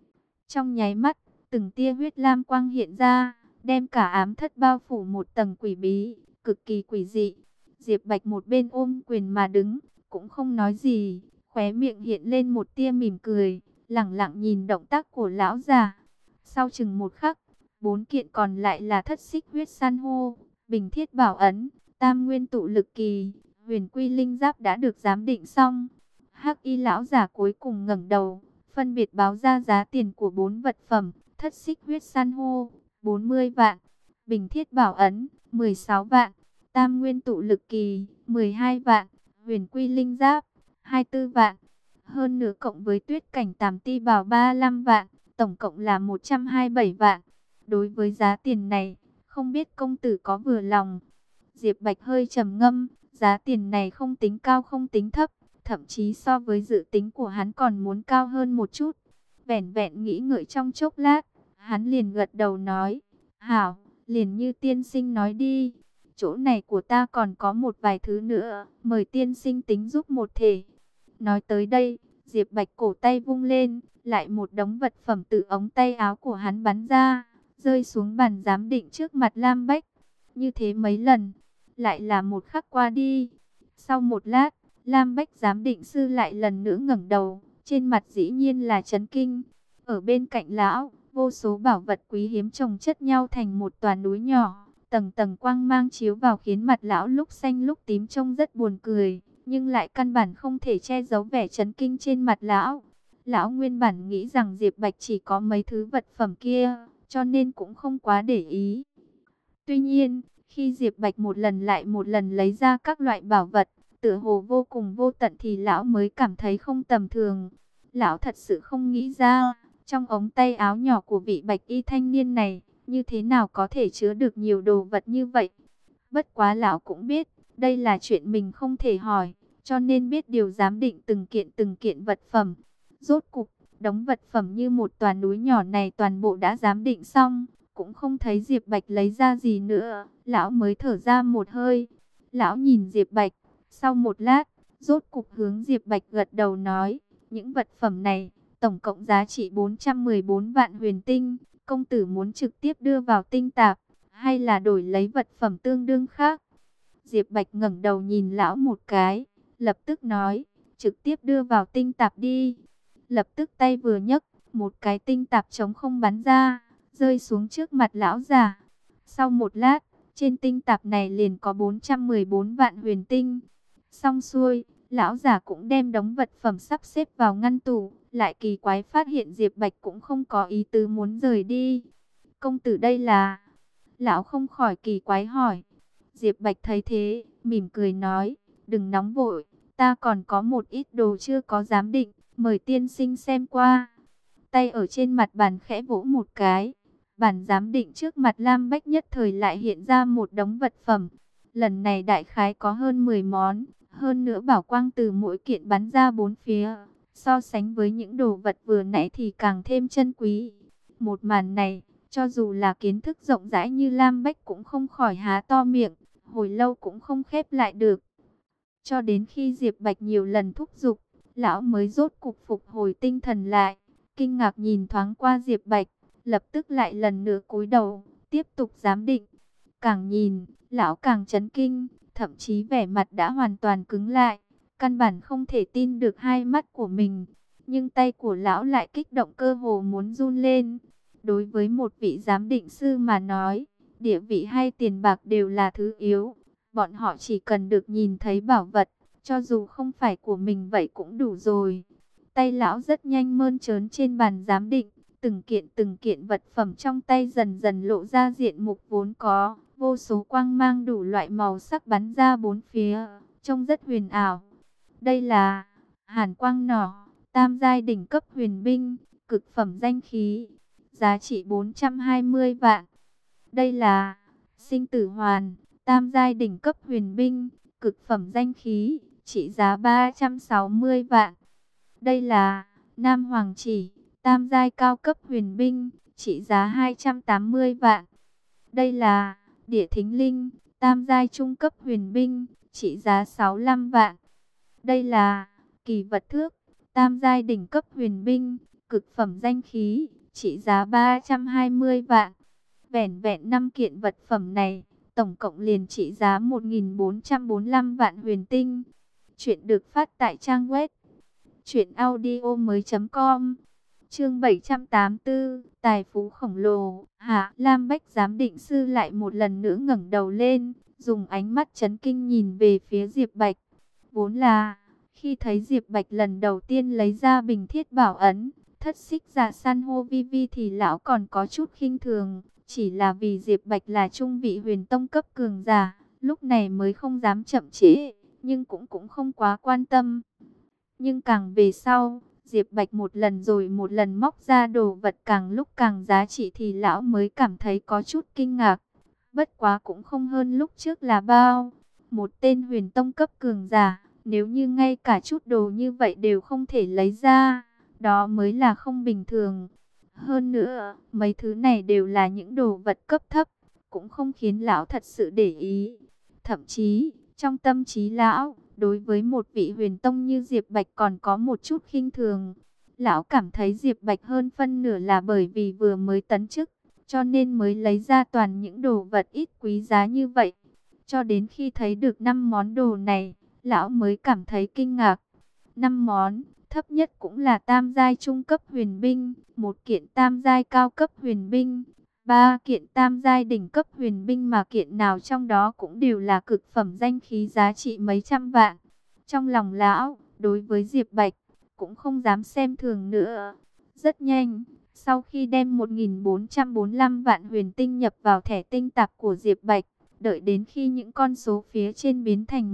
A: Trong nháy mắt, từng tia huyết lam quang hiện ra, đem cả ám thất bao phủ một tầng quỷ bí, cực kỳ quỷ dị. Diệp Bạch một bên ôm quyền mà đứng, cũng không nói gì, khóe miệng hiện lên một tia mỉm cười, lẳng lặng nhìn động tác của lão già. Sau chừng một khắc, 4 kiện còn lại là thất xích huyết san hô, bình thiết bảo ấn, tam nguyên tụ lực kỳ, huyền quy linh giáp đã được giám định xong. Hắc y lão già cuối cùng ngẩng đầu, phân biệt báo ra giá tiền của 4 vật phẩm: thất xích huyết san hô 40 vạn, bình thiết bảo ấn 16 vạn, tam nguyên tụ lực kỳ 12 vạn, huyền quy linh giáp 24 vạn. Hơn nữa cộng với tuyết cảnh tam ti bảo 35 vạn, tổng cộng là 127 vạn. Đối với giá tiền này, không biết công tử có vừa lòng. Diệp Bạch hơi trầm ngâm, giá tiền này không tính cao không tính thấp, thậm chí so với dự tính của hắn còn muốn cao hơn một chút. Vẻn vẹn nghĩ ngợi trong chốc lát, hắn liền gật đầu nói, hảo, liền như tiên sinh nói đi. Chỗ này của ta còn có một vài thứ nữa, mời tiên sinh tính giúp một thể. Nói tới đây, Diệp Bạch cổ tay vung lên, lại một đống vật phẩm từ ống tay áo của hắn bắn ra, rơi xuống bàn giám định trước mặt Lam Bách. Như thế mấy lần, lại là một khắc qua đi. Sau một lát, Lam Bách giám định sư lại lần nữa ngẩng đầu, trên mặt dĩ nhiên là chấn kinh. Ở bên cạnh lão, vô số bảo vật quý hiếm chồng chất nhau thành một tòa núi nhỏ, tầng tầng quang mang chiếu vào khiến mặt lão lúc xanh lúc tím trông rất buồn cười, nhưng lại căn bản không thể che giấu vẻ chấn kinh trên mặt lão. Lão nguyên bản nghĩ rằng Diệp Bạch chỉ có mấy thứ vật phẩm kia, cho nên cũng không quá để ý. Tuy nhiên, khi Diệp Bạch một lần lại một lần lấy ra các loại bảo vật, tựa hồ vô cùng vô tận thì lão mới cảm thấy không tầm thường. Lão thật sự không nghĩ ra, trong ống tay áo nhỏ của vị bạch y thanh niên này, như thế nào có thể chứa được nhiều đồ vật như vậy. Bất quá lão cũng biết, đây là chuyện mình không thể hỏi, cho nên biết điều giám định từng kiện vật phẩm. Rốt cục, đống vật phẩm như một tòa núi nhỏ này toàn bộ đã giám định xong, cũng không thấy Diệp Bạch lấy ra gì nữa, lão mới thở ra một hơi. Lão nhìn Diệp Bạch, sau một lát, rốt cục hướng Diệp Bạch gật đầu nói, những vật phẩm này, tổng cộng giá trị 414 vạn huyền tinh, công tử muốn trực tiếp đưa vào tinh tạp, hay là đổi lấy vật phẩm tương đương khác? Diệp Bạch ngẩng đầu nhìn lão một cái, lập tức nói, trực tiếp đưa vào tinh tạp đi. Lập tức tay vừa nhấc, một cái tinh tạp trống không bắn ra, rơi xuống trước mặt lão già. Sau một lát, trên tinh tạp này liền có 414 vạn huyền tinh. Xong xuôi, lão già cũng đem đống vật phẩm sắp xếp vào ngăn tủ, lại kỳ quái phát hiện Diệp Bạch cũng không có ý tứ muốn rời đi. Công tử đây là... Lão không khỏi kỳ quái hỏi. Diệp Bạch thấy thế, mỉm cười nói, đừng nóng vội, ta còn có một ít đồ chưa có giám định, mời tiên sinh xem qua. Tay ở trên mặt bàn khẽ vỗ một cái, bản giám định trước mặt Lam Bách nhất thời lại hiện ra một đống vật phẩm. Lần này đại khái có hơn 10 món, hơn nữa bảo quang từ mỗi kiện bắn ra 4 phía. So sánh với những đồ vật vừa nãy thì càng thêm chân quý. Một màn này, cho dù là kiến thức rộng rãi như Lam Bách cũng không khỏi há to miệng, hồi lâu cũng không khép lại được. Cho đến khi Diệp Bạch nhiều lần thúc giục, lão mới rốt cục phục hồi tinh thần lại, kinh ngạc nhìn thoáng qua Diệp Bạch, lập tức lại lần nữa cúi đầu, tiếp tục giám định. Càng nhìn, lão càng chấn kinh, thậm chí vẻ mặt đã hoàn toàn cứng lại, căn bản không thể tin được hai mắt của mình. Nhưng tay của lão lại kích động cơ hồ muốn run lên. Đối với một vị giám định sư mà nói, địa vị hay tiền bạc đều là thứ yếu. Bọn họ chỉ cần được nhìn thấy bảo vật, cho dù không phải của mình vậy cũng đủ rồi. Tay lão rất nhanh mơn trớn trên bàn giám định, từng kiện vật phẩm trong tay dần dần lộ ra diện mục vốn có. Vô số quang mang đủ loại màu sắc bắn ra bốn phía, trông rất huyền ảo. Đây là hàn quang nỏ, tam giai đỉnh cấp huyền binh, cực phẩm danh khí, giá trị 420 vạn. Đây là sinh tử hoàn, tam giai đỉnh cấp huyền binh, cực phẩm danh khí, trị giá 360 vạn. Đây là Nam Hoàng chỉ, tam giai cao cấp huyền binh, trị giá 280 vạn. Đây là Địa Thính Linh, tam giai trung cấp huyền binh, trị giá 65 vạn. Đây là Kỳ Vật Thước, tam giai đỉnh cấp huyền binh, cực phẩm danh khí, trị giá 320 vạn. Vẻn vẹn 5 kiện vật phẩm này, tổng cộng liền trị giá 1.445 vạn huyền tinh. Chuyện được phát tại trang web truyệnaudiomoi.com. Chương 784, tài phú khổng lồ. Hạ Lam Bách giám định sư lại một lần nữa ngẩng đầu lên, dùng ánh mắt chấn kinh nhìn về phía Diệp Bạch. Vốn là khi thấy Diệp Bạch lần đầu tiên lấy ra bình thiết bảo ấn, thất xích giả san hô vi vi thì lão còn có chút khinh thường, chỉ là vì Diệp Bạch là trung vị huyền tông cấp cường giả, lúc này mới không dám chậm trễ, nhưng cũng không quá quan tâm. Nhưng càng về sau, Diệp Bạch một lần rồi một lần móc ra đồ vật càng lúc càng giá trị thì lão mới cảm thấy có chút kinh ngạc. Bất quá cũng không hơn lúc trước là bao. Một tên huyền tông cấp cường giả, nếu như ngay cả chút đồ như vậy đều không thể lấy ra, đó mới là không bình thường. Hơn nữa, mấy thứ này đều là những đồ vật cấp thấp, cũng không khiến lão thật sự để ý. Thậm chí, trong tâm trí lão, đối với một vị huyền tông như Diệp Bạch còn có một chút khinh thường. Lão cảm thấy Diệp Bạch hơn phân nửa là bởi vì vừa mới tấn chức, cho nên mới lấy ra toàn những đồ vật ít quý giá như vậy. Cho đến khi thấy được 5 món đồ này, lão mới cảm thấy kinh ngạc. 5 món, thấp nhất cũng là tam giai trung cấp huyền binh, một kiện tam giai cao cấp huyền binh, 3 kiện tam giai đỉnh cấp huyền binh, mà kiện nào trong đó cũng đều là cực phẩm danh khí giá trị mấy trăm vạn. Trong lòng lão, đối với Diệp Bạch, cũng không dám xem thường nữa. Rất nhanh, sau khi đem 1.445 vạn huyền tinh nhập vào thẻ tinh tạp của Diệp Bạch, đợi đến khi những con số phía trên biến thành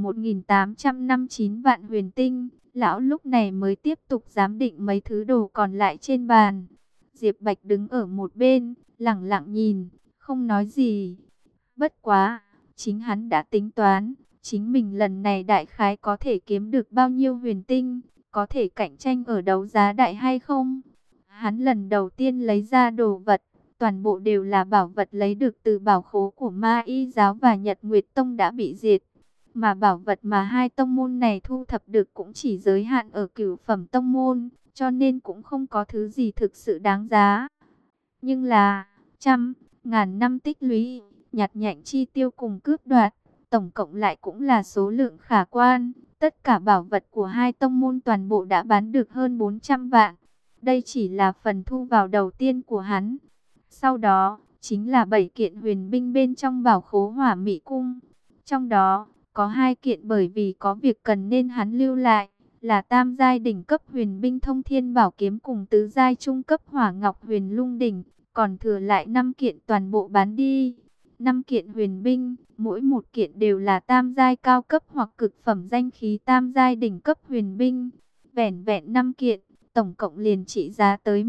A: 1.859 vạn huyền tinh, lão lúc này mới tiếp tục giám định mấy thứ đồ còn lại trên bàn. Diệp Bạch đứng ở một bên, lẳng lặng nhìn, không nói gì. Bất quá, chính hắn đã tính toán, chính mình lần này đại khái có thể kiếm được bao nhiêu huyền tinh, có thể cạnh tranh ở đấu giá đại hay không. Hắn lần đầu tiên lấy ra đồ vật, toàn bộ đều là bảo vật lấy được từ bảo khố của Ma Y giáo và Nhật Nguyệt Tông đã bị diệt. Mà bảo vật mà hai tông môn này thu thập được cũng chỉ giới hạn ở cửu phẩm tông môn, cho nên cũng không có thứ gì thực sự đáng giá. Nhưng là trăm, ngàn năm tích lũy, nhặt nhạnh chi tiêu cùng cướp đoạt, tổng cộng lại cũng là số lượng khả quan. Tất cả bảo vật của hai tông môn toàn bộ đã bán được hơn 400 vạn. Đây chỉ là phần thu vào đầu tiên của hắn. Sau đó, chính là 7 kiện huyền binh bên trong bảo khố Hỏa Mị Cung. Trong đó, có 2 kiện bởi vì có việc cần nên hắn lưu lại, là tam giai đỉnh cấp huyền binh Thông Thiên Bảo Kiếm cùng tứ giai trung cấp Hỏa Ngọc Huyền Lung Đỉnh, còn thừa lại 5 kiện toàn bộ bán đi. 5 kiện huyền binh, mỗi một kiện đều là tam giai cao cấp hoặc cực phẩm danh khí tam giai đỉnh cấp huyền binh. Vẻn vẹn 5 kiện, tổng cộng liền trị giá tới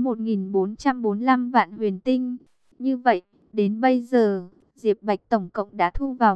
A: 1.445 vạn huyền tinh. Như vậy, đến bây giờ, Diệp Bạch tổng cộng đã thu vào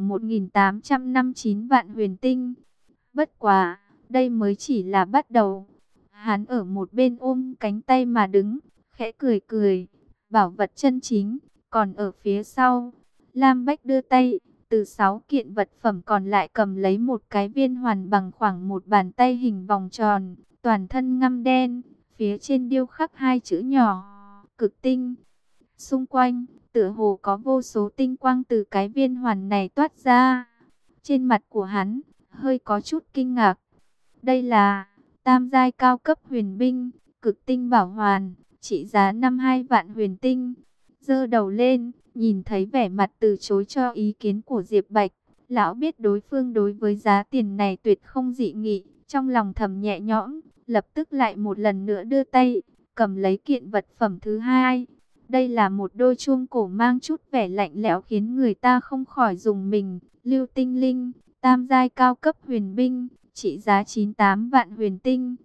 A: 1.859 vạn huyền tinh. Bất quá, đây mới chỉ là bắt đầu. Hắn ở một bên ôm cánh tay mà đứng, khẽ cười cười. Bảo vật chân chính, còn ở phía sau. Lam Bách đưa tay, từ 6 kiện vật phẩm còn lại cầm lấy một cái viên hoàn bằng khoảng một bàn tay hình vòng tròn, toàn thân ngăm đen, phía trên điêu khắc 2 chữ nhỏ, cực tinh. Xung quanh, tựa hồ có vô số tinh quang từ cái viên hoàn này toát ra. Trên mặt của hắn, hơi có chút kinh ngạc. Đây là tam giai cao cấp huyền binh, cực tinh bảo hoàn, trị giá 52 vạn huyền tinh. Giơ đầu lên, nhìn thấy vẻ mặt từ chối cho ý kiến của Diệp Bạch, lão biết đối phương đối với giá tiền này tuyệt không dị nghị, trong lòng thầm nhẹ nhõm, lập tức lại một lần nữa đưa tay, cầm lấy kiện vật phẩm thứ hai. Đây là một đôi chuông cổ mang chút vẻ lạnh lẽo khiến người ta không khỏi rùng mình, Lưu Tinh Linh, tam giai cao cấp huyền binh, trị giá 98 vạn huyền tinh.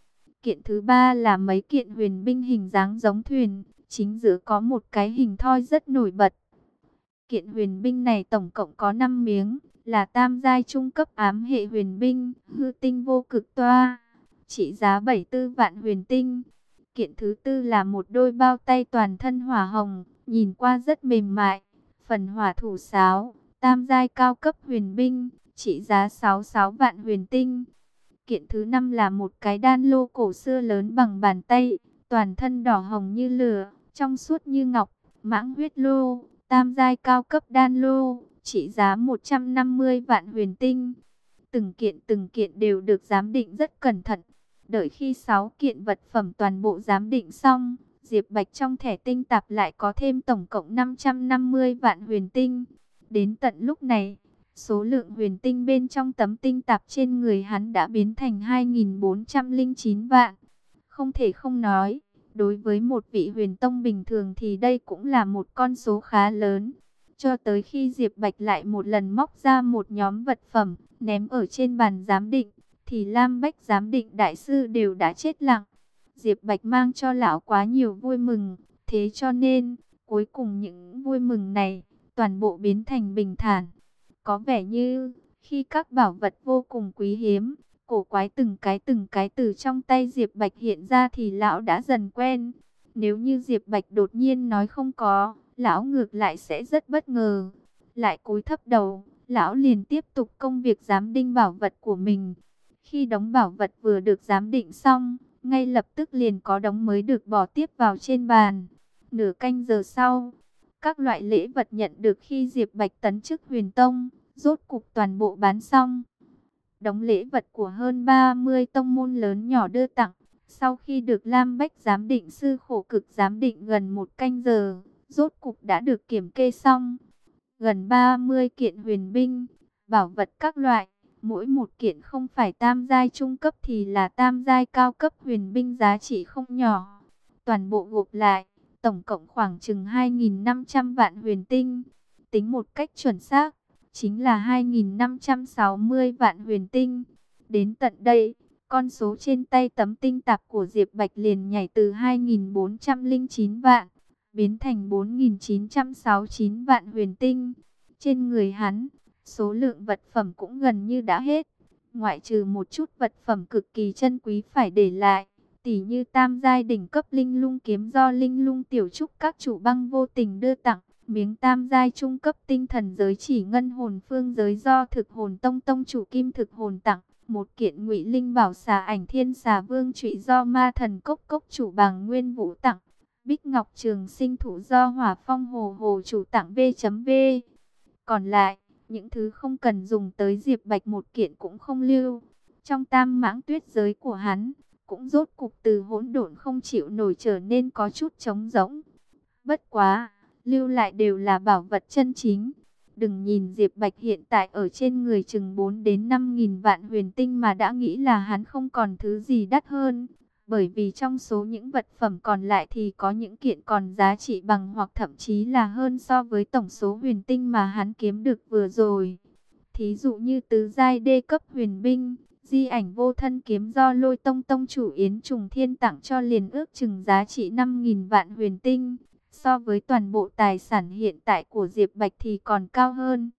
A: Kiện thứ ba là mấy kiện huyền binh hình dáng giống thuyền, chính giữa có một cái hình thoi rất nổi bật. Kiện huyền binh này tổng cộng có 5 miếng, là tam giai trung cấp ám hệ huyền binh, hư tinh vô cực toa, trị giá 74 vạn huyền tinh. Kiện thứ tư là một đôi bao tay toàn thân hỏa hồng, nhìn qua rất mềm mại, phần hỏa thủ sáo, tam giai cao cấp huyền binh, trị giá 66 vạn huyền tinh. Kiện thứ năm là một cái đan lô cổ xưa lớn bằng bàn tay, toàn thân đỏ hồng như lửa, trong suốt như ngọc, mãng huyết lô, tam giai cao cấp đan lô, trị giá 150 vạn huyền tinh. Từng kiện đều được giám định rất cẩn thận. Đợi khi 6 kiện vật phẩm toàn bộ giám định xong, Diệp Bạch trong thẻ tinh tạp lại có thêm tổng cộng 550 vạn huyền tinh. Đến tận lúc này, số lượng huyền tinh bên trong tấm tinh tạp trên người hắn đã biến thành 2.409 vạn. Không thể không nói, đối với một vị huyền tông bình thường thì đây cũng là một con số khá lớn. Cho tới khi Diệp Bạch lại một lần móc ra một nhóm vật phẩm, ném ở trên bàn giám định, thì Lam Bách giám định đại sư đều đã chết lặng. Diệp Bạch mang cho lão quá nhiều vui mừng, thế cho nên, cuối cùng những vui mừng này, toàn bộ biến thành bình thản. Có vẻ như, khi các bảo vật vô cùng quý hiếm, cổ quái từng cái từ trong tay Diệp Bạch hiện ra thì lão đã dần quen. Nếu như Diệp Bạch đột nhiên nói không có, lão ngược lại sẽ rất bất ngờ. Lại cúi thấp đầu, lão liền tiếp tục công việc giám định bảo vật của mình. Khi đống bảo vật vừa được giám định xong, ngay lập tức liền có đống mới được bỏ tiếp vào trên bàn. Nửa canh giờ sau, các loại lễ vật nhận được khi Diệp Bạch tấn chức huyền tông, rốt cục toàn bộ bán xong. Đống lễ vật của hơn 30 tông môn lớn nhỏ đưa tặng, sau khi được Lam Bách giám định sư khổ cực giám định gần 1 canh giờ, rốt cục đã được kiểm kê xong. Gần 30 kiện huyền binh, bảo vật các loại, mỗi một kiện không phải tam giai trung cấp thì là tam giai cao cấp huyền binh giá trị không nhỏ. Toàn bộ gộp lại, tổng cộng khoảng chừng 2.500 vạn huyền tinh. Tính một cách chuẩn xác, chính là 2.560 vạn huyền tinh. Đến tận đây, con số trên tay tấm tinh tạp của Diệp Bạch liền nhảy từ 2.409 vạn, biến thành 4.969 vạn huyền tinh. Trên người hắn, số lượng vật phẩm cũng gần như đã hết, ngoại trừ một chút vật phẩm cực kỳ chân quý phải để lại, tỉ như tam giai đỉnh cấp linh lung kiếm do linh lung tiểu trúc các chủ băng vô tình đưa tặng, miếng tam giai trung cấp tinh thần giới chỉ ngân hồn phương giới do thực hồn tông tông chủ kim thực hồn tặng, một kiện ngụy linh bảo xà ảnh thiên xà vương trụy do ma thần cốc cốc chủ bằng nguyên vũ tặng, bích ngọc trường sinh thủ do hỏa phong hồ hồ chủ tặng v.v. Còn lại, những thứ không cần dùng tới Diệp Bạch một kiện cũng không lưu. Trong tam mãng tuyết giới của hắn, cũng rốt cục từ hỗn độn không chịu nổi trở nên có chút trống rỗng. Bất quá, lưu lại đều là bảo vật chân chính. Đừng nhìn Diệp Bạch hiện tại ở trên người chừng 4 đến 5 nghìn vạn huyền tinh mà đã nghĩ là hắn không còn thứ gì đắt hơn. Bởi vì trong số những vật phẩm còn lại thì có những kiện còn giá trị bằng hoặc thậm chí là hơn so với tổng số huyền tinh mà hắn kiếm được vừa rồi. Thí dụ như tứ giai đê cấp huyền binh, di ảnh vô thân kiếm do Lôi Tông tông chủ Yến Trùng Thiên tặng cho liền ước chừng giá trị 5.000 vạn huyền tinh. So với toàn bộ tài sản hiện tại của Diệp Bạch thì còn cao hơn.